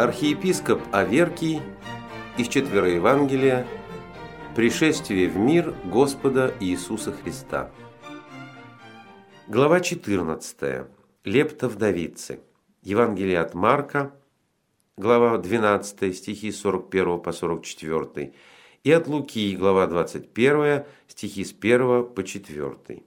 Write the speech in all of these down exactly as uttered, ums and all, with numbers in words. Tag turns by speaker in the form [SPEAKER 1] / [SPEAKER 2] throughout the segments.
[SPEAKER 1] Архиепископ Аверкий из Четвероевангелия «Пришествие в мир Господа Иисуса Христа». Глава четырнадцатая. Лепта вдовицы. Евангелие от Марка, глава двенадцатая, стихи с сорок первого по сорок четвёртый, и от Луки, глава двадцать первая, стихи с первого по четвёртый.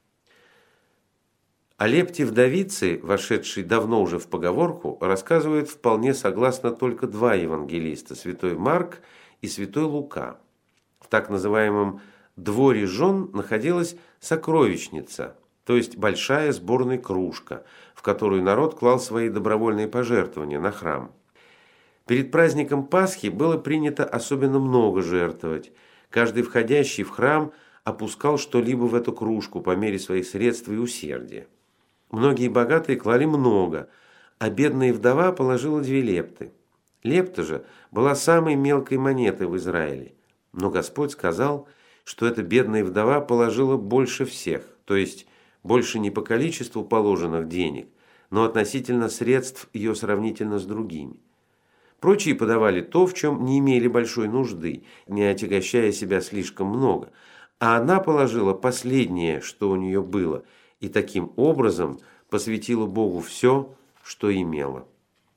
[SPEAKER 1] О лепте вдовицы, вошедшей давно уже в поговорку, рассказывают вполне согласно только два евангелиста – святой Марк и святой Лука. В так называемом «дворе жен» находилась сокровищница, то есть большая сборная кружка, в которую народ клал свои добровольные пожертвования на храм. Перед праздником Пасхи было принято особенно много жертвовать. Каждый входящий в храм опускал что-либо в эту кружку по мере своих средств и усердия. Многие богатые клали много, а бедная вдова положила две лепты. Лепта же была самой мелкой монетой в Израиле. Но Господь сказал, что эта бедная вдова положила больше всех, то есть больше не по количеству положенных денег, но относительно средств ее сравнительно с другими. Прочие подавали то, в чем не имели большой нужды, не отягощая себя слишком много, а она положила последнее, что у нее было, и таким образом посвятила Богу все, что имела.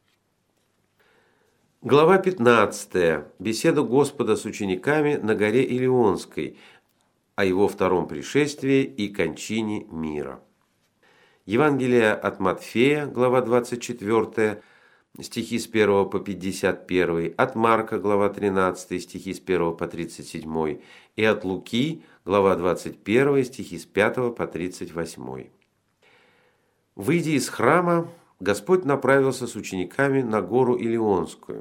[SPEAKER 1] Глава пятнадцатая. Беседа Господа с учениками на горе Илионской о его втором пришествии и кончине мира. Евангелие от Матфея, глава двадцать четвёртая, стихи с первого по пятьдесят первый, от Марка, глава тринадцатая, стихи с первого по тридцать седьмой, и от Луки, глава двадцать первая, стихи с пятого по тридцать восьмой. Выйдя из храма, Господь направился с учениками на гору Илионскую.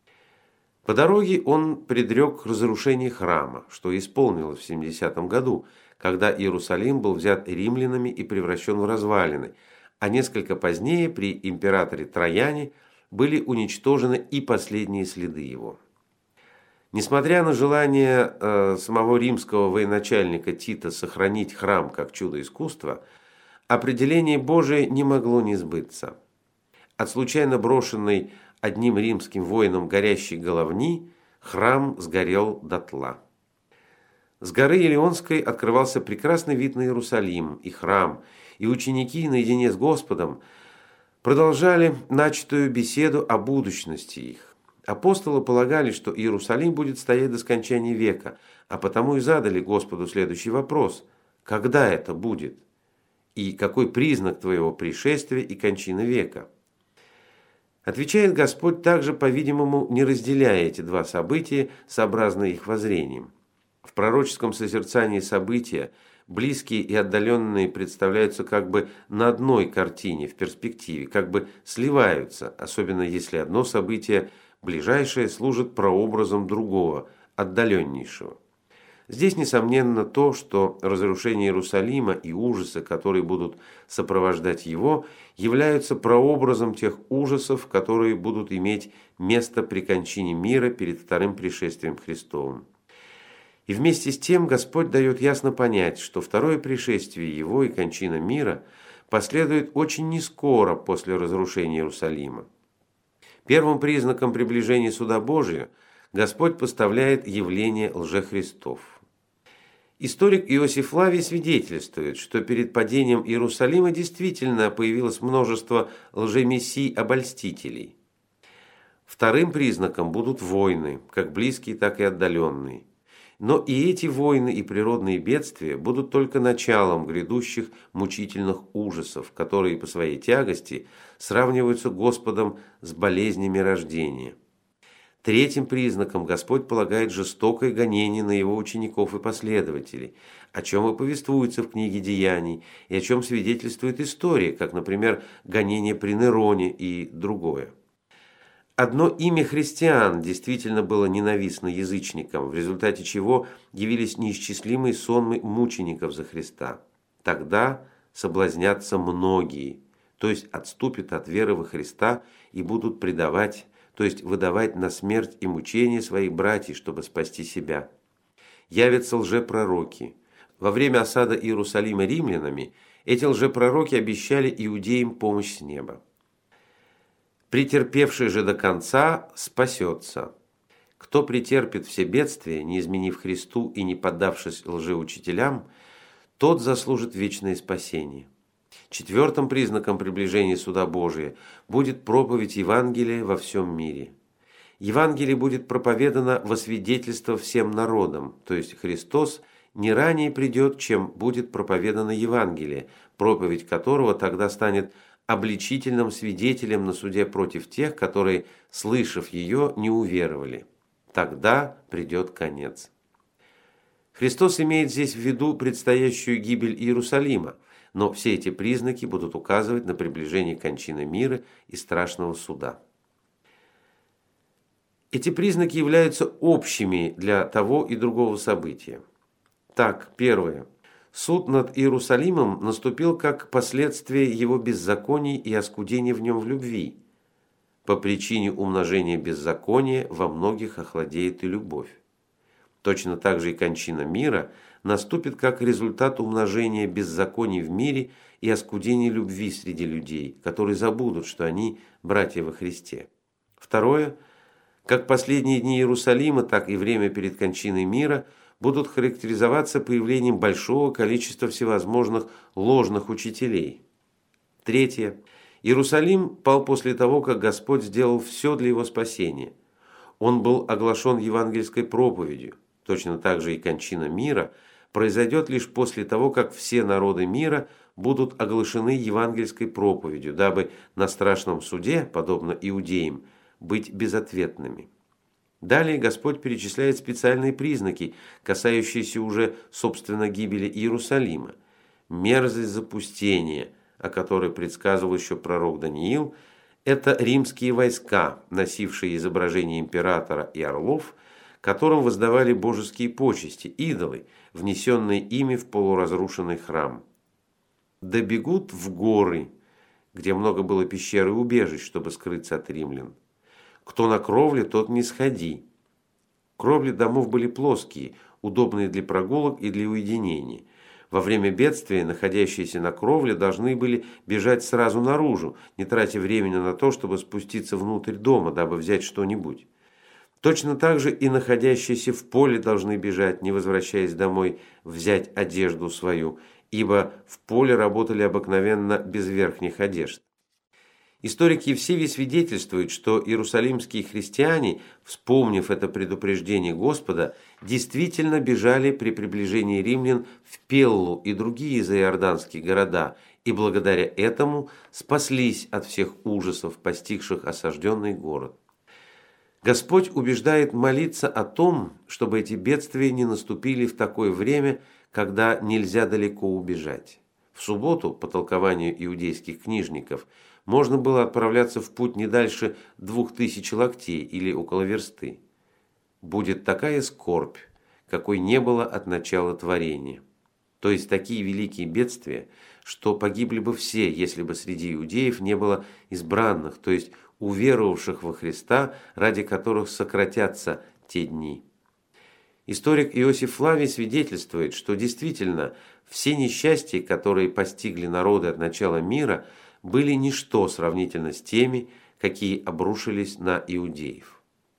[SPEAKER 1] По дороге он предрек разрушение храма, что исполнилось в семидесятом году, когда Иерусалим был взят римлянами и превращен в развалины, а несколько позднее при императоре Трояне были уничтожены и последние следы его. Несмотря на желание э, самого римского военачальника Тита сохранить храм как чудо искусства, определение Божие не могло не сбыться. От случайно брошенной одним римским воином горящей головни храм сгорел дотла. С горы Илионской открывался прекрасный вид на Иерусалим и храм, и ученики наедине с Господом продолжали начатую беседу о будущности их. Апостолы полагали, что Иерусалим будет стоять до скончания века, а потому и задали Господу следующий вопрос: когда это будет? И какой признак твоего пришествия и кончины века? Отвечает Господь также, по-видимому, не разделяя эти два события, сообразно их воззрениям. В пророческом созерцании события близкие и отдаленные представляются как бы на одной картине в перспективе, как бы сливаются, особенно если одно событие ближайшее служит прообразом другого, отдаленнейшего. Здесь, несомненно, то, что разрушение Иерусалима и ужасы, которые будут сопровождать его, являются прообразом тех ужасов, которые будут иметь место при кончине мира перед вторым пришествием Христовым. И вместе с тем Господь дает ясно понять, что второе пришествие Его и кончина мира последует очень нескоро после разрушения Иерусалима. Первым признаком приближения суда Божия Господь поставляет явление лжехристов. Историк Иосиф Флавий свидетельствует, что перед падением Иерусалима действительно появилось множество лжемессий-обольстителей. Вторым признаком будут войны, как близкие, так и отдаленные. Но и эти войны и природные бедствия будут только началом грядущих мучительных ужасов, которые по своей тягости сравниваются Господом с болезнями рождения. Третьим признаком Господь полагает жестокое гонение на его учеников и последователей, о чем и повествуется в книге Деяний, и о чем свидетельствует история, как, например, гонение при Нероне и другое. Одно имя христиан действительно было ненавистно язычникам, в результате чего явились неисчислимые сонмы мучеников за Христа. Тогда соблазнятся многие, то есть отступят от веры во Христа и будут предавать, то есть выдавать на смерть и мучения своих братьев, чтобы спасти себя. Явятся лжепророки. Во время осады Иерусалима римлянами эти лжепророки обещали иудеям помощь с неба. Претерпевший же до конца спасется. Кто претерпит все бедствия, не изменив Христу и не поддавшись лжеучителям, тот заслужит вечное спасение. Четвертым признаком приближения суда Божия будет проповедь Евангелия во всем мире. Евангелие будет проповедано во свидетельство всем народам, то есть Христос не ранее придет, чем будет проповедано Евангелие, проповедь которого тогда станет обличительным свидетелем на суде против тех, которые, слышав ее, не уверовали. Тогда придет конец. Христос имеет здесь в виду предстоящую гибель Иерусалима, но все эти признаки будут указывать на приближение кончины мира и страшного суда. Эти признаки являются общими для того и другого события. Так, первое. Суд над Иерусалимом наступил как последствие его беззаконий и оскудения в нем в любви. По причине умножения беззакония во многих охладеет и любовь. Точно так же и кончина мира наступит как результат умножения беззаконий в мире и оскудения любви среди людей, которые забудут, что они братья во Христе. Второе. Как последние дни Иерусалима, так и время перед кончиной мира будут характеризоваться появлением большого количества всевозможных ложных учителей. Третье. Иерусалим пал после того, как Господь сделал все для его спасения. Он был оглашен евангельской проповедью. Точно так же и кончина мира произойдет лишь после того, как все народы мира будут оглашены евангельской проповедью, дабы на страшном суде, подобно иудеям, быть безответными. Далее Господь перечисляет специальные признаки, касающиеся уже, собственно, гибели Иерусалима. Мерзость запустения, о которой предсказывал еще пророк Даниил, это римские войска, носившие изображение императора и орлов, которым воздавали божеские почести, идолы, внесенные ими в полуразрушенный храм. Да бегут в горы, где много было пещер и убежищ, чтобы скрыться от римлян. Кто на кровле, тот не сходи. Кровли домов были плоские, удобные для прогулок и для уединения. Во время бедствия находящиеся на кровле должны были бежать сразу наружу, не тратя времени на то, чтобы спуститься внутрь дома, дабы взять что-нибудь. Точно так же и находящиеся в поле должны бежать, не возвращаясь домой, взять одежду свою, ибо в поле работали обыкновенно без верхних одежд. Историк Евсевий свидетельствует, что иерусалимские христиане, вспомнив это предупреждение Господа, действительно бежали при приближении римлян в Пеллу и другие заиорданские города, и благодаря этому спаслись от всех ужасов, постигших осажденный город. Господь убеждает молиться о том, чтобы эти бедствия не наступили в такое время, когда нельзя далеко убежать. В субботу, по толкованию иудейских книжников, можно было отправляться в путь не дальше двух тысяч локтей или около версты. Будет такая скорбь, какой не было от начала творения. То есть такие великие бедствия, что погибли бы все, если бы среди иудеев не было избранных, то есть уверовавших во Христа, ради которых сократятся те дни. Историк Иосиф Флавий свидетельствует, что действительно все несчастья, которые постигли народы от начала мира, были ничто сравнительно с теми, какие обрушились на иудеев.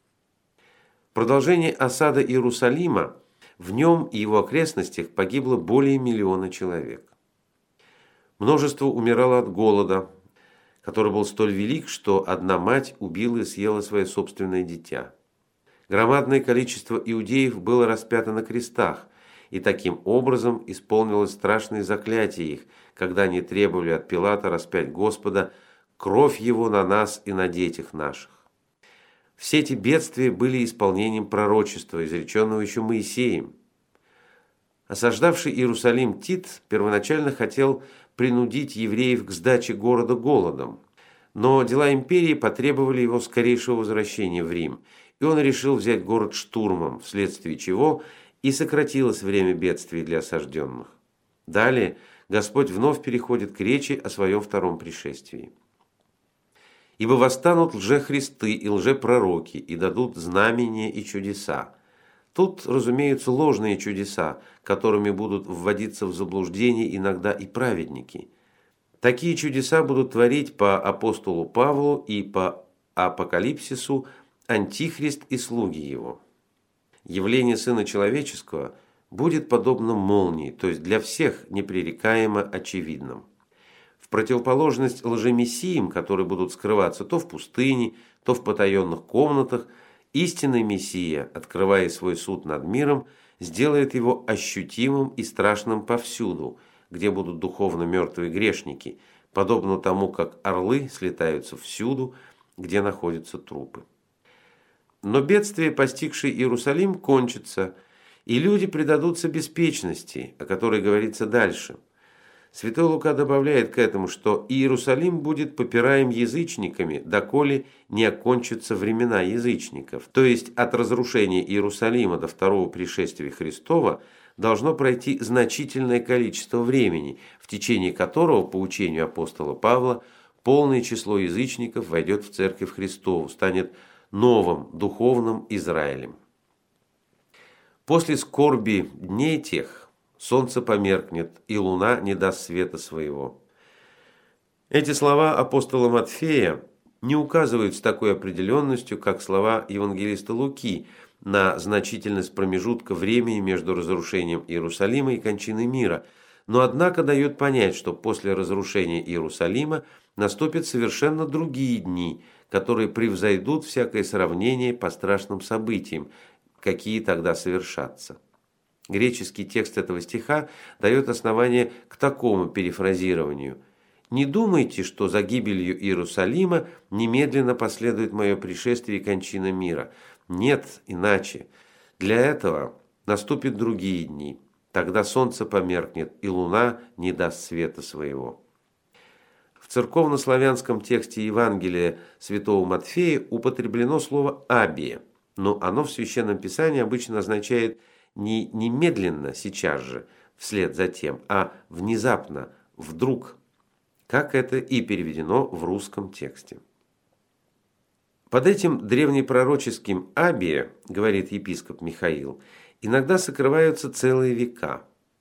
[SPEAKER 1] Продолжение осады Иерусалима, в нем и его окрестностях погибло более миллиона человек. Множество умирало от голода, который был столь велик, что одна мать убила и съела свое собственное дитя. Громадное количество иудеев было распято на крестах, и таким образом исполнилось страшное заклятие их, когда они требовали от Пилата распять Господа, кровь его на нас и на детях наших. Все эти бедствия были исполнением пророчества, изреченного еще Моисеем. Осаждавший Иерусалим Тит первоначально хотел принудить евреев к сдаче города голодом, но дела империи потребовали его скорейшего возвращения в Рим, и он решил взять город штурмом, вследствие чего и сократилось время бедствий для осажденных. Далее Господь вновь переходит к речи о своем втором пришествии. «Ибо восстанут лжехристы и лжепророки, и дадут знамения и чудеса». Тут, разумеются, ложные чудеса, которыми будут вводиться в заблуждение иногда и праведники. Такие чудеса будут творить по апостолу Павлу и по Апокалипсису Антихрист и слуги его. Явление Сына Человеческого будет подобно молнии, то есть для всех непререкаемо очевидным. В противоположность лжемессиям, которые будут скрываться то в пустыне, то в потаенных комнатах, истинный Мессия, открывая свой суд над миром, сделает его ощутимым и страшным повсюду, где будут духовно мертвые грешники, подобно тому, как орлы слетаются всюду, где находятся трупы. Но бедствие, постигшее Иерусалим, кончится, и люди предадутся беспечности, о которой говорится дальше. Святой Лука добавляет к этому, что Иерусалим будет попираем язычниками, доколе не окончатся времена язычников. То есть от разрушения Иерусалима до второго пришествия Христова должно пройти значительное количество времени, в течение которого, по учению апостола Павла, полное число язычников войдет в Церковь Христову, станет новым духовным Израилем. После скорби дней тех солнце померкнет, и луна не даст света своего. Эти слова апостола Матфея не указывают с такой определенностью, как слова евангелиста Луки, на значительность промежутка времени между разрушением Иерусалима и кончиной мира, но однако дает понять, что после разрушения Иерусалима наступят совершенно другие дни, которые превзойдут всякое сравнение по страшным событиям, какие тогда совершатся. Греческий текст этого стиха дает основание к такому перефразированию: «Не думайте, что за гибелью Иерусалима немедленно последует мое пришествие и кончина мира. Нет, иначе. Для этого наступят другие дни. Тогда солнце померкнет, и луна не даст света своего». В церковнославянском тексте Евангелия святого Матфея употреблено слово «абия», но оно в Священном Писании обычно означает не немедленно, сейчас же, вслед за тем, а внезапно, вдруг, как это и переведено в русском тексте. Под этим древнепророческим «абия», говорит епископ Михаил, иногда сокрываются целые века.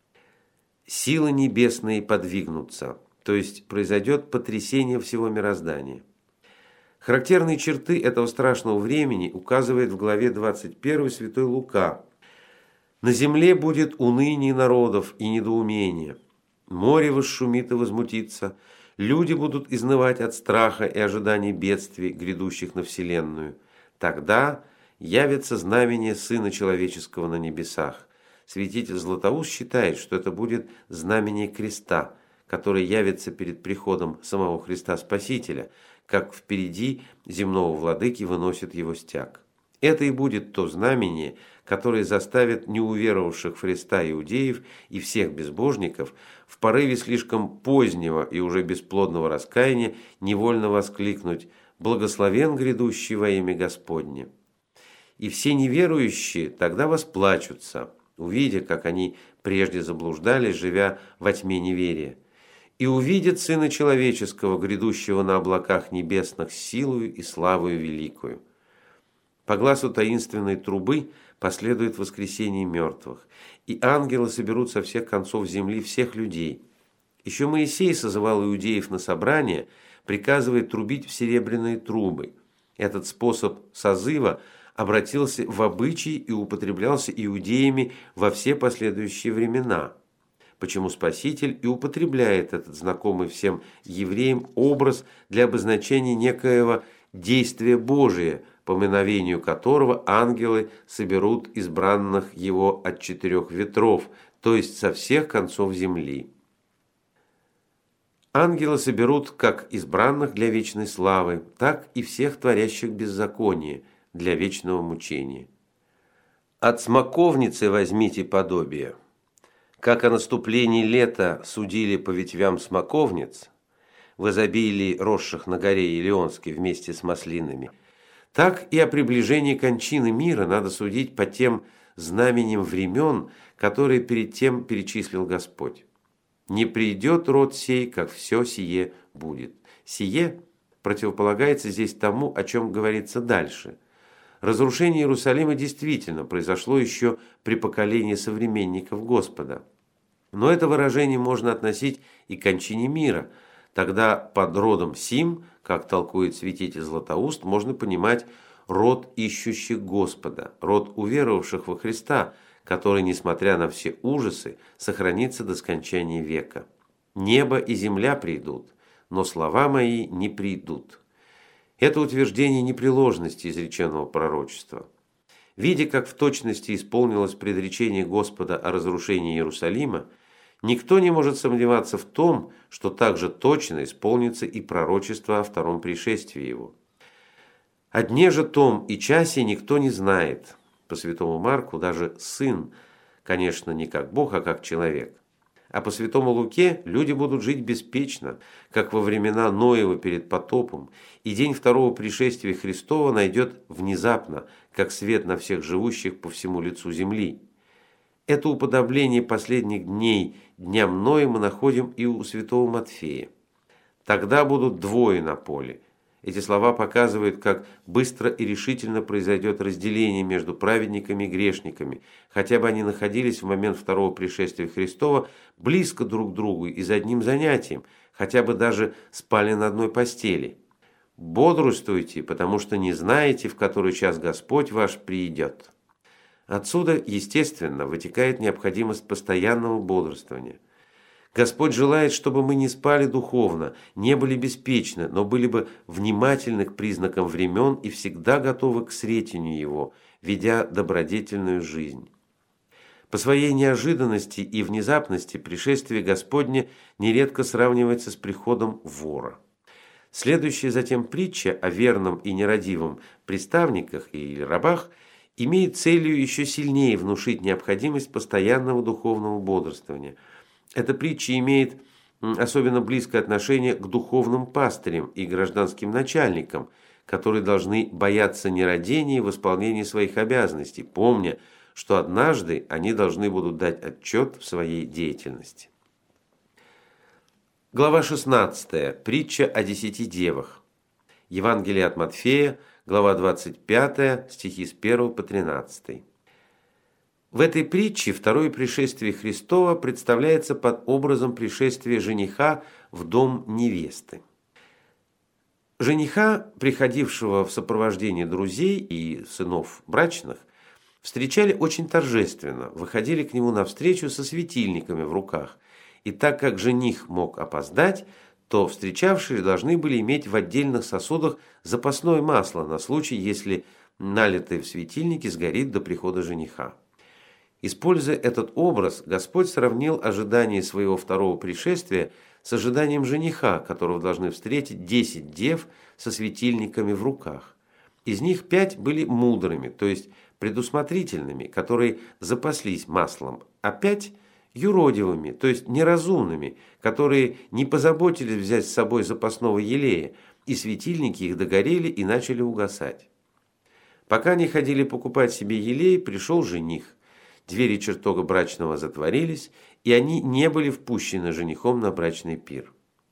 [SPEAKER 1] Силы небесные подвигнутся, то есть произойдет потрясение всего мироздания. Характерные черты этого страшного времени указывает в главе двадцать первой святой Лука. «На земле будет уныние народов и недоумение. Море восшумит и возмутится. Люди будут изнывать от страха и ожиданий бедствий, грядущих на вселенную. Тогда явится знамение Сына Человеческого на небесах». Святитель Златоуст считает, что это будет знамение креста, который явится перед приходом самого Христа Спасителя, как впереди земного владыки выносит его стяг. Это и будет то знамение, которое заставит неуверовавших в Христа иудеев и всех безбожников в порыве слишком позднего и уже бесплодного раскаяния невольно воскликнуть: «Благословен грядущий во имя Господне». И все неверующие тогда восплачутся, увидя, как они прежде заблуждались, живя во тьме неверия, и увидят Сына Человеческого, грядущего на облаках небесных с силою и славою великою. По гласу таинственной трубы последует воскресение мертвых, и ангелы соберут со всех концов земли всех людей. Еще Моисей созывал иудеев на собрание, приказывая трубить в серебряные трубы. Этот способ созыва обратился в обычай и употреблялся иудеями во все последующие времена, почему Спаситель и употребляет этот знакомый всем евреям образ для обозначения некоего действия Божия, по мановению которого ангелы соберут избранных его от четырех ветров, то есть со всех концов земли. Ангелы соберут как избранных для вечной славы, так и всех творящих беззаконие для вечного мучения. От смоковницы возьмите подобие. Как о наступлении лета судили по ветвям смоковниц, в изобилии росших на горе Илионской вместе с маслинами, так и о приближении кончины мира надо судить по тем знаменем времен, которые перед тем перечислил Господь. Не придет род сей, как все сие будет. Сие противополагается здесь тому, о чем говорится дальше. Разрушение Иерусалима действительно произошло еще при поколении современников Господа. Но это выражение можно относить и к кончине мира. Тогда под родом сим как толкует святитель Златоуст, можно понимать род ищущих Господа, род уверовавших во Христа, который, несмотря на все ужасы, сохранится до скончания века. Небо и земля придут, но слова мои не придут. Это утверждение непреложности изреченного пророчества. Видя, как в точности исполнилось предречение Господа о разрушении Иерусалима, никто не может сомневаться в том, что также точно исполнится и пророчество о втором пришествии Его. О дне же том и часе никто не знает. По святому Марку даже Сын, конечно, не как Бог, а как человек. А по святому Луке люди будут жить беспечно, как во времена Ноева перед потопом, и день второго пришествия Христова найдет внезапно, как свет на всех живущих по всему лицу земли. Это уподобление последних дней дням Ноя мы находим и у святого Матфея. Тогда будут двое на поле. Эти слова показывают, как быстро и решительно произойдет разделение между праведниками и грешниками, хотя бы они находились в момент второго пришествия Христова близко друг к другу и за одним занятием, хотя бы даже спали на одной постели. Бодрствуйте, потому что не знаете, в который час Господь ваш придет. Отсюда, естественно, вытекает необходимость постоянного бодрствования. Господь желает, чтобы мы не спали духовно, не были беспечны, но были бы внимательны к признакам времен и всегда готовы к сретению Его, ведя добродетельную жизнь. По своей неожиданности и внезапности пришествие Господне нередко сравнивается с приходом вора. Следующая затем притча о верном и нерадивом приставниках или рабах имеет целью еще сильнее внушить необходимость постоянного духовного бодрствования. Эта притча имеет особенно близкое отношение к духовным пастырям и гражданским начальникам, которые должны бояться нерадения в исполнении своих обязанностей, помня, что однажды они должны будут дать отчет в своей деятельности. Глава шестнадцатая. Притча о десяти девах. Евангелие от Матфея, глава двадцать пятая, стихи с первого по тринадцатый. В этой притче второе пришествие Христова представляется под образом пришествия жениха в дом невесты. Жениха, приходившего в сопровождении друзей и сынов брачных, встречали очень торжественно, выходили к нему навстречу со светильниками в руках, и так как жених мог опоздать, то встречавшие должны были иметь в отдельных сосудах запасное масло на случай, если налитое в светильники сгорит до прихода жениха. Используя этот образ, Господь сравнил ожидание своего второго пришествия с ожиданием жениха, которого должны встретить десять дев со светильниками в руках. Из них пять были мудрыми, то есть предусмотрительными, которые запаслись маслом, а пять – юродивыми, то есть неразумными, которые не позаботились взять с собой запасного елея, и светильники их догорели и начали угасать. Пока они ходили покупать себе елей, пришел жених. Двери чертога брачного затворились, и они не были впущены женихом на брачный пир.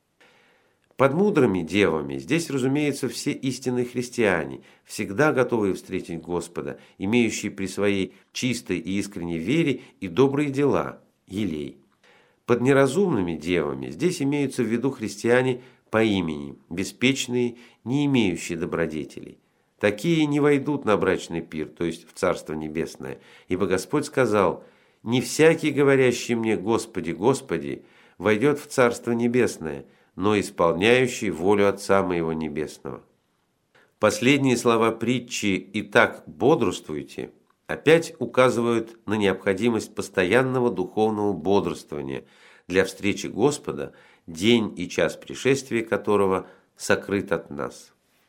[SPEAKER 1] Под мудрыми девами здесь, разумеется, все истинные христиане, всегда готовые встретить Господа, имеющие при своей чистой и искренней вере и добрые дела, елей. Под неразумными девами здесь имеются в виду христиане по имени, беспечные, не имеющие добродетелей. Такие не войдут на брачный пир, то есть в Царство Небесное, ибо Господь сказал: «Не всякий, говорящий мне: Господи, Господи, войдет в Царство Небесное, но исполняющий волю Отца моего Небесного». Последние слова притчи «Итак, бодрствуйте» опять указывают на необходимость постоянного духовного бодрствования для встречи Господа, день и час пришествия которого сокрыт от нас.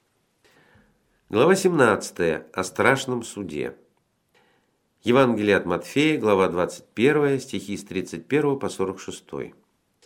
[SPEAKER 1] Глава семнадцатая. О страшном суде. Евангелие от Матфея, глава двадцать первая, стихи с тридцать первого по сорок шестой.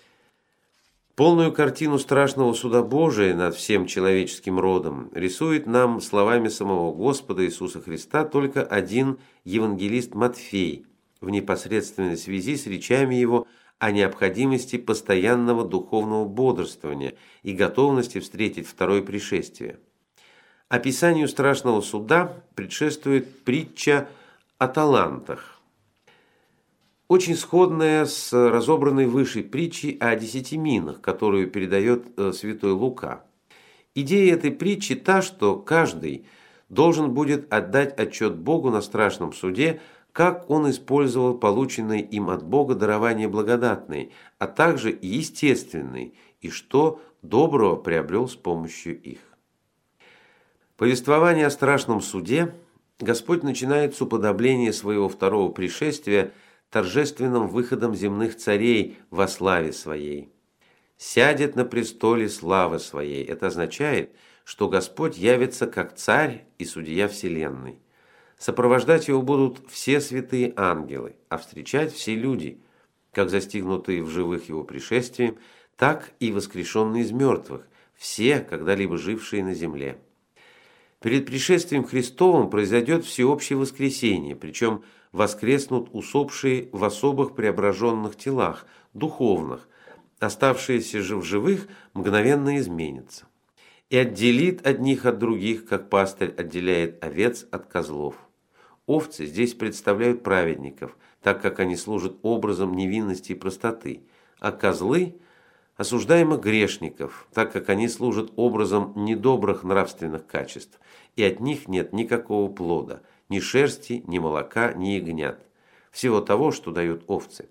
[SPEAKER 1] Полную картину страшного суда Божия над всем человеческим родом рисует нам словами самого Господа Иисуса Христа только один евангелист Матфей в непосредственной связи с речами его о необходимости постоянного духовного бодрствования и готовности встретить второе пришествие. Описанию страшного суда предшествует притча о талантах, очень сходная с разобранной выше притчей о десяти минах, которую передает святой Лука. Идея этой притчи та, что каждый должен будет отдать отчет Богу на страшном суде, как он использовал полученные им от Бога дарования благодатные, а также и естественные, и что доброго приобрел с помощью их. Повествование о страшном суде Господь начинает с уподобления своего второго пришествия торжественным выходом земных царей во славе своей. «Сядет на престоле славы своей». Это означает, что Господь явится как царь и судья вселенной. Сопровождать его будут все святые ангелы, а встречать все люди, как застигнутые в живых его пришествием, так и воскрешенные из мертвых, все, когда-либо жившие на земле. Перед пришествием Христовым произойдет всеобщее воскресение, причем воскреснут усопшие в особых преображенных телах, духовных, оставшиеся же в живых мгновенно изменятся. И отделит одних от других, как пастырь отделяет овец от козлов. Овцы здесь представляют праведников, так как они служат образом невинности и простоты, а козлы – осуждаемых грешников, так как они служат образом недобрых нравственных качеств, и от них нет никакого плода, ни шерсти, ни молока, ни ягнят, всего того, что дают овцы.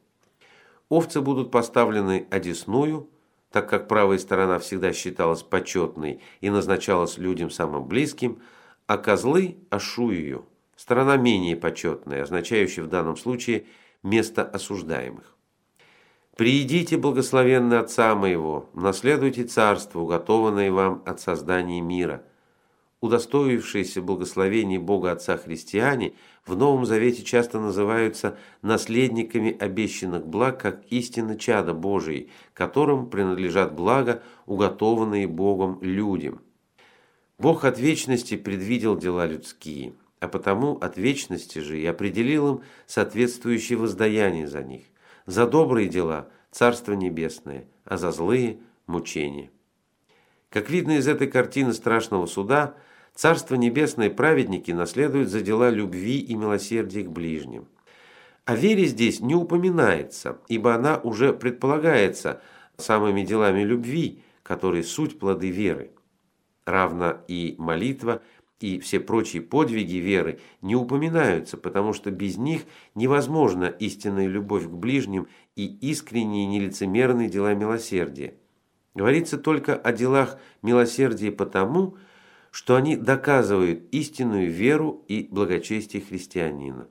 [SPEAKER 1] Овцы будут поставлены одесную, так как правая сторона всегда считалась почетной и назначалась людям самым близким, а козлы – ашую, сторона менее почетная, означающая в данном случае место осуждаемых. «Приидите, благословенный Отца моего, наследуйте царство, уготованное вам от создания мира». Удостоившиеся благословений Бога Отца христиане в Новом Завете часто называются наследниками обещанных благ, как истинно чада Божии, которым принадлежат блага, уготованные Богом людям. Бог от вечности предвидел дела людские, а потому от вечности же и определил им соответствующее воздаяние за них. За добрые дела – Царство Небесное, а за злые – мучения. Как видно из этой картины страшного суда, Царство Небесное праведники наследуют за дела любви и милосердия к ближним. О вере здесь не упоминается, ибо она уже предполагается самыми делами любви, которые суть плоды веры. Равно и молитва, и все прочие подвиги веры не упоминаются, потому что без них невозможна истинная любовь к ближним и искренние нелицемерные дела милосердия. Говорится только о делах милосердия потому, что они доказывают истинную веру и благочестие христианина.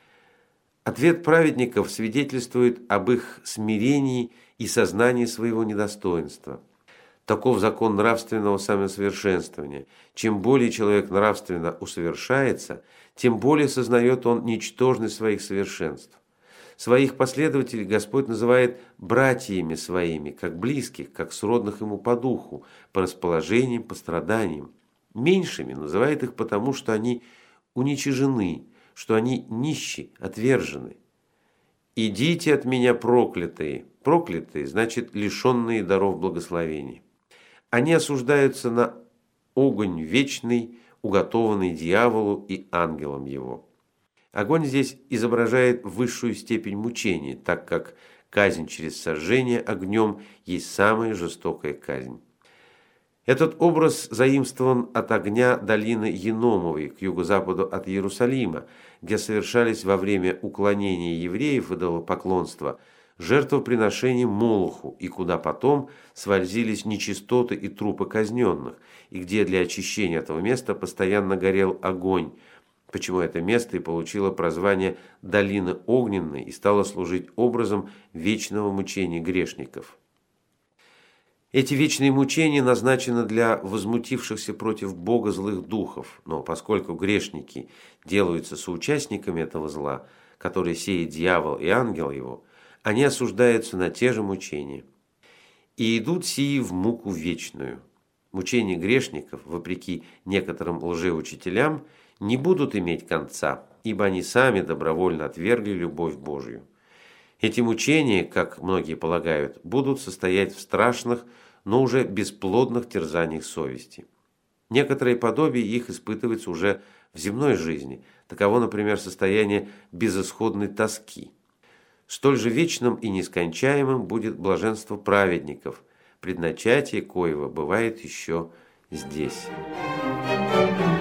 [SPEAKER 1] Ответ праведников свидетельствует об их смирении и сознании своего недостоинства. Таков закон нравственного самосовершенствования. Чем более человек нравственно усовершается, тем более сознает он ничтожность своих совершенств. Своих последователей Господь называет братьями своими, как близких, как сродных ему по духу, по расположениям, по страданиям. Меньшими называет их потому, что они уничижены, что они нищи, отвержены. «Идите от меня, проклятые». Проклятые значит лишенные даров благословения. Они осуждаются на огонь вечный, уготованный дьяволу и ангелам его. Огонь здесь изображает высшую степень мучения, так как казнь через сожжение огнем есть самая жестокая казнь. Этот образ заимствован от огня долины Еномовой к юго-западу от Иерусалима, где совершались во время уклонения евреев идолопоклонства жертвоприношения Молоху, и куда потом свозились нечистоты и трупы казненных, и где для очищения этого места постоянно горел огонь, почему это место и получило прозвание «Долина Огненной» и стало служить образом вечного мучения грешников. Эти вечные мучения назначены для возмутившихся против Бога злых духов, но поскольку грешники делаются соучастниками этого зла, которое сеет дьявол и ангел его, они осуждаются на те же мучения. И идут сии в муку вечную. Мучения грешников, вопреки некоторым лжеучителям, не будут иметь конца, ибо они сами добровольно отвергли любовь Божию. Эти мучения, как многие полагают, будут состоять в страшных, но уже бесплодных терзаниях совести. Некоторые подобие их испытывается уже в земной жизни. Таково, например, состояние безысходной тоски. Столь же вечным и нескончаемым будет блаженство праведников, предначатие коего бывает еще здесь.